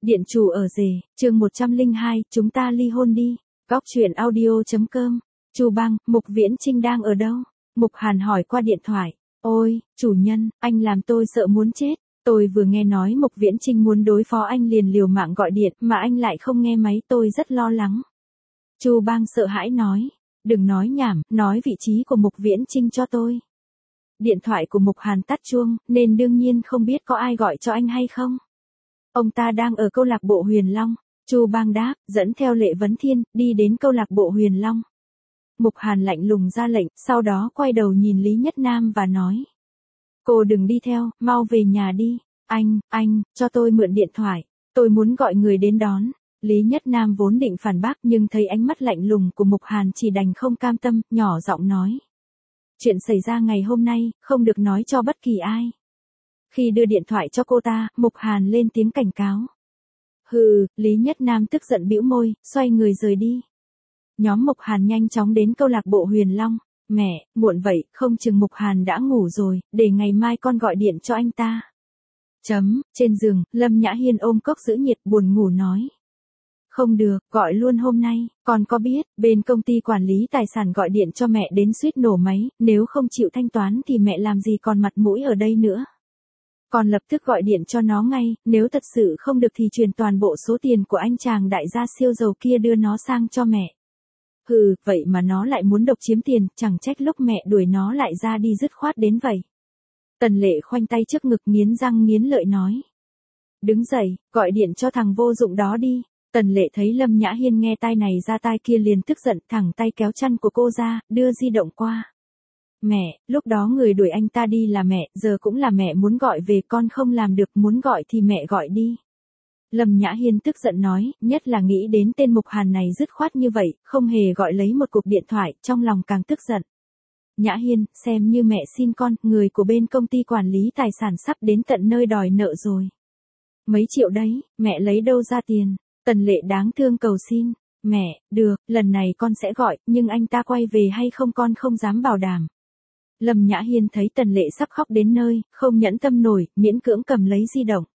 Điện chủ ở rể, chương 102, chúng ta ly hôn đi. Góc truyện audio.com. Chu Bang, Mục Viễn Chinh đang ở đâu? Mục Hàn hỏi qua điện thoại. Ôi, chủ nhân, anh làm tôi sợ muốn chết. Tôi vừa nghe nói Mục Viễn Chinh muốn đối phó anh liền liều mạng gọi điện mà anh lại không nghe máy, tôi rất lo lắng. Chu Bang sợ hãi nói. Đừng nói nhảm, nói vị trí của Mục Viễn Chinh cho tôi. Điện thoại của Mục Hàn tắt chuông, nên đương nhiên không biết có ai gọi cho anh hay không. Ông ta đang ở câu lạc bộ Huyền Long. Chu Bang đáp, dẫn theo Lệ Vấn Thiên, đi đến câu lạc bộ Huyền Long. Mục Hàn lạnh lùng ra lệnh, sau đó quay đầu nhìn Lý Nhất Nam và nói. Cô đừng đi theo, mau về nhà đi. Anh, cho tôi mượn điện thoại. Tôi muốn gọi người đến đón. Lý Nhất Nam vốn định phản bác nhưng thấy ánh mắt lạnh lùng của Mục Hàn chỉ đành không cam tâm, nhỏ giọng nói. Chuyện xảy ra ngày hôm nay, không được nói cho bất kỳ ai. Khi đưa điện thoại cho cô ta, Mục Hàn lên tiếng cảnh cáo. Hừ, Lý Nhất Nam tức giận bĩu môi, xoay người rời đi. Nhóm Mục Hàn nhanh chóng đến câu lạc bộ Huyền Long. Mẹ, muộn vậy, không chừng Mục Hàn đã ngủ rồi, để ngày mai con gọi điện cho anh ta. Trên giường, Lâm Nhã Hiên ôm cốc giữ nhiệt buồn ngủ nói. Không được, gọi luôn hôm nay, con có biết, bên công ty quản lý tài sản gọi điện cho mẹ đến suýt nổ máy, nếu không chịu thanh toán thì mẹ làm gì còn mặt mũi ở đây nữa. Con lập tức gọi điện cho nó ngay, nếu thật sự không được thì truyền toàn bộ số tiền của anh chàng đại gia siêu giàu kia đưa nó sang cho mẹ. Hừ, vậy mà nó lại muốn độc chiếm tiền, chẳng trách lúc mẹ đuổi nó lại ra đi dứt khoát đến vậy. Tần Lệ khoanh tay trước ngực nghiến răng nghiến lợi nói. Đứng dậy, gọi điện cho thằng vô dụng đó đi. Tần Lệ thấy Lâm Nhã Hiên nghe tai này ra tai kia liền tức giận, thẳng tay kéo chăn của cô ra, đưa di động qua. Mẹ, lúc đó người đuổi anh ta đi là mẹ, giờ cũng là mẹ muốn gọi về, con không làm được, muốn gọi thì mẹ gọi đi. Lâm Nhã Hiên tức giận nói, nhất là nghĩ đến tên Mục Hàn này dứt khoát như vậy, không hề gọi lấy một cuộc điện thoại, trong lòng càng tức giận. Nhã Hiên, xem như mẹ xin con, người của bên công ty quản lý tài sản sắp đến tận nơi đòi nợ rồi. Mấy triệu đấy, mẹ lấy đâu ra tiền? Tần Lệ đáng thương cầu xin. Mẹ, được, lần này con sẽ gọi, nhưng anh ta quay về hay không con không dám bảo đảm. Lâm Nhã Hiên thấy Tần Lệ sắp khóc đến nơi, không nhẫn tâm nổi, miễn cưỡng cầm lấy di động.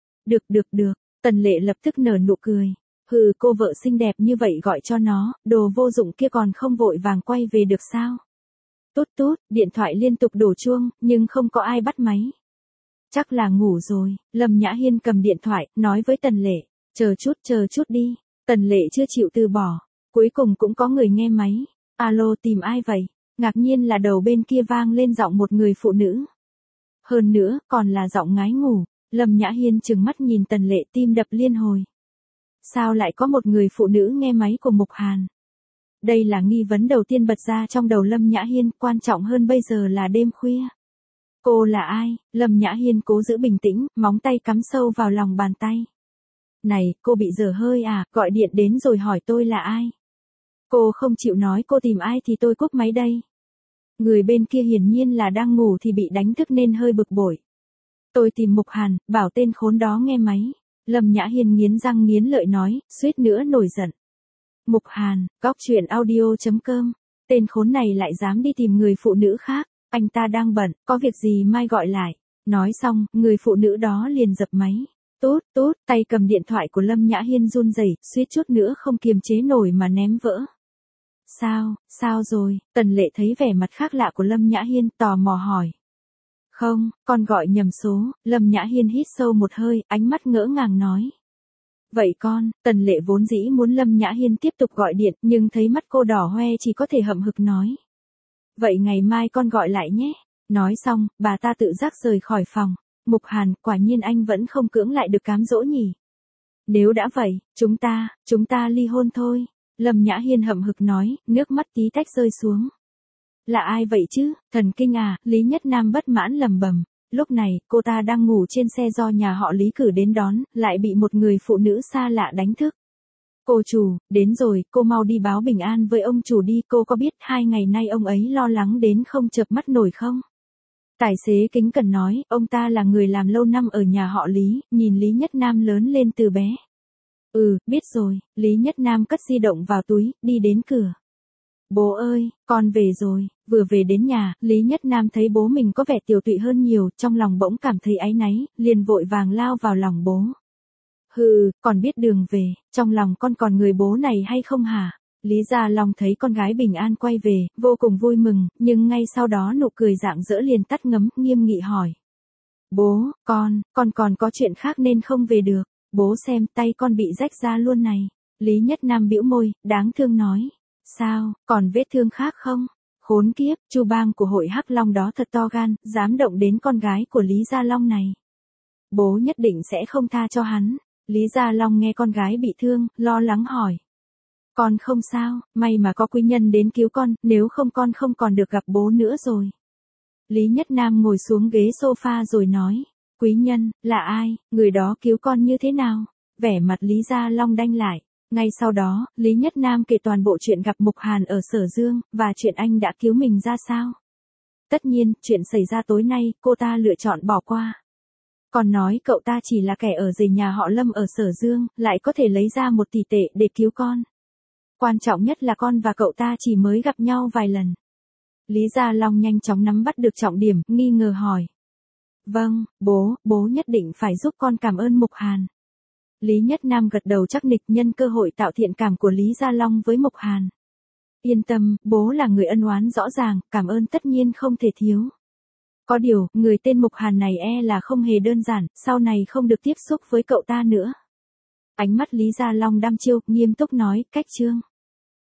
Được. Tần Lệ lập tức nở nụ cười. Hừ, cô vợ xinh đẹp như vậy gọi cho nó, đồ vô dụng kia còn không vội vàng quay về được sao? Tút, điện thoại liên tục đổ chuông, nhưng không có ai bắt máy. Chắc là ngủ rồi. Lâm Nhã Hiên cầm điện thoại, nói với Tần Lệ. Chờ chút đi. Tần Lệ chưa chịu từ bỏ. Cuối cùng cũng có người nghe máy. Alo, tìm ai vậy? Ngạc nhiên là đầu bên kia vang lên giọng một người phụ nữ. Hơn nữa, còn là giọng ngái ngủ. Lâm Nhã Hiên trừng mắt nhìn Tần Lệ, tim đập liên hồi. Sao lại có một người phụ nữ nghe máy của Mục Hàn? Đây là nghi vấn đầu tiên bật ra trong đầu Lâm Nhã Hiên, quan trọng hơn bây giờ là đêm khuya. Cô là ai? Lâm Nhã Hiên cố giữ bình tĩnh, móng tay cắm sâu vào lòng bàn tay. Này, cô bị dở hơi à, gọi điện đến rồi hỏi tôi là ai? Cô không chịu nói cô tìm ai thì tôi cúp máy đây. Người bên kia hiển nhiên là đang ngủ thì bị đánh thức nên hơi bực bội. Tôi tìm Mục Hàn, bảo tên khốn đó nghe máy. Lâm Nhã Hiên nghiến răng nghiến lợi nói, suýt nữa nổi giận. Mục Hàn, góc truyện audio.com. Tên khốn này lại dám đi tìm người phụ nữ khác. Anh ta đang bận, có việc gì mai gọi lại. Nói xong, người phụ nữ đó liền dập máy. Tốt, tay cầm điện thoại của Lâm Nhã Hiên run rẩy, suýt chút nữa không kiềm chế nổi mà ném vỡ. Sao rồi? Tần Lệ thấy vẻ mặt khác lạ của Lâm Nhã Hiên, tò mò hỏi. Không, con gọi nhầm số. Lâm Nhã Hiên hít sâu một hơi, ánh mắt ngỡ ngàng nói. Vậy con, Tần Lệ vốn dĩ muốn Lâm Nhã Hiên tiếp tục gọi điện, nhưng thấy mắt cô đỏ hoe chỉ có thể hậm hực nói. Vậy ngày mai con gọi lại nhé. Nói xong, bà ta tự giác rời khỏi phòng. Mục Hàn, quả nhiên anh vẫn không cưỡng lại được cám dỗ nhỉ. Nếu đã vậy, chúng ta ly hôn thôi. Lâm Nhã Hiên hậm hực nói, nước mắt tí tách rơi xuống. Là ai vậy chứ, thần kinh à? Lý Nhất Nam bất mãn lầm bầm. Lúc này, cô ta đang ngủ trên xe do nhà họ Lý cử đến đón, lại bị một người phụ nữ xa lạ đánh thức. Cô chủ, đến rồi, cô mau đi báo bình an với ông chủ đi, cô có biết 2 ngày nay ông ấy lo lắng đến không chợp mắt nổi không? Tài xế kính cẩn nói, ông ta là người làm lâu năm ở nhà họ Lý, nhìn Lý Nhất Nam lớn lên từ bé. Biết rồi. Lý Nhất Nam cất di động vào túi, đi đến cửa. Bố ơi, con về rồi. Vừa về đến nhà, Lý Nhất Nam thấy bố mình có vẻ tiều tụy hơn nhiều, trong lòng bỗng cảm thấy áy náy, liền vội vàng lao vào lòng bố. Hừ, còn biết đường về, trong lòng con còn người bố này hay không hả? Lý Gia Long thấy con gái bình an quay về, vô cùng vui mừng, nhưng ngay sau đó nụ cười rạng rỡ liền tắt ngấm, nghiêm nghị hỏi. Bố, con còn có chuyện khác nên không về được. Bố xem tay con bị rách ra luôn này. Lý Nhất Nam bĩu môi, đáng thương nói. Sao, còn vết thương khác không? Khốn kiếp, Chu Bang của hội Hắc Long đó thật to gan, dám động đến con gái của Lý Gia Long này. Bố nhất định sẽ không tha cho hắn. Lý Gia Long nghe con gái bị thương, lo lắng hỏi. Con không sao, may mà có quý nhân đến cứu con, nếu không con không còn được gặp bố nữa rồi. Lý Nhất Nam ngồi xuống ghế sofa rồi nói. Quý nhân, là ai, người đó cứu con như thế nào? Vẻ mặt Lý Gia Long đanh lại. Ngay sau đó, Lý Nhất Nam kể toàn bộ chuyện gặp Mục Hàn ở Sở Dương, và chuyện anh đã cứu mình ra sao. Tất nhiên, chuyện xảy ra tối nay, cô ta lựa chọn bỏ qua. Còn nói cậu ta chỉ là kẻ ở rể nhà họ Lâm ở Sở Dương, lại có thể lấy ra 1 tỷ tệ để cứu con. Quan trọng nhất là con và cậu ta chỉ mới gặp nhau vài lần. Lý Gia Long nhanh chóng nắm bắt được trọng điểm, nghi ngờ hỏi. Vâng, bố nhất định phải giúp con cảm ơn Mục Hàn. Lý Nhất Nam gật đầu chắc nịch nhân cơ hội tạo thiện cảm của Lý Gia Long với Mục Hàn. Yên tâm, bố là người ân oán rõ ràng, cảm ơn tất nhiên không thể thiếu. Có điều, người tên Mục Hàn này là không hề đơn giản, sau này không được tiếp xúc với cậu ta nữa. Ánh mắt Lý Gia Long đăm chiêu, nghiêm túc nói, cách chương.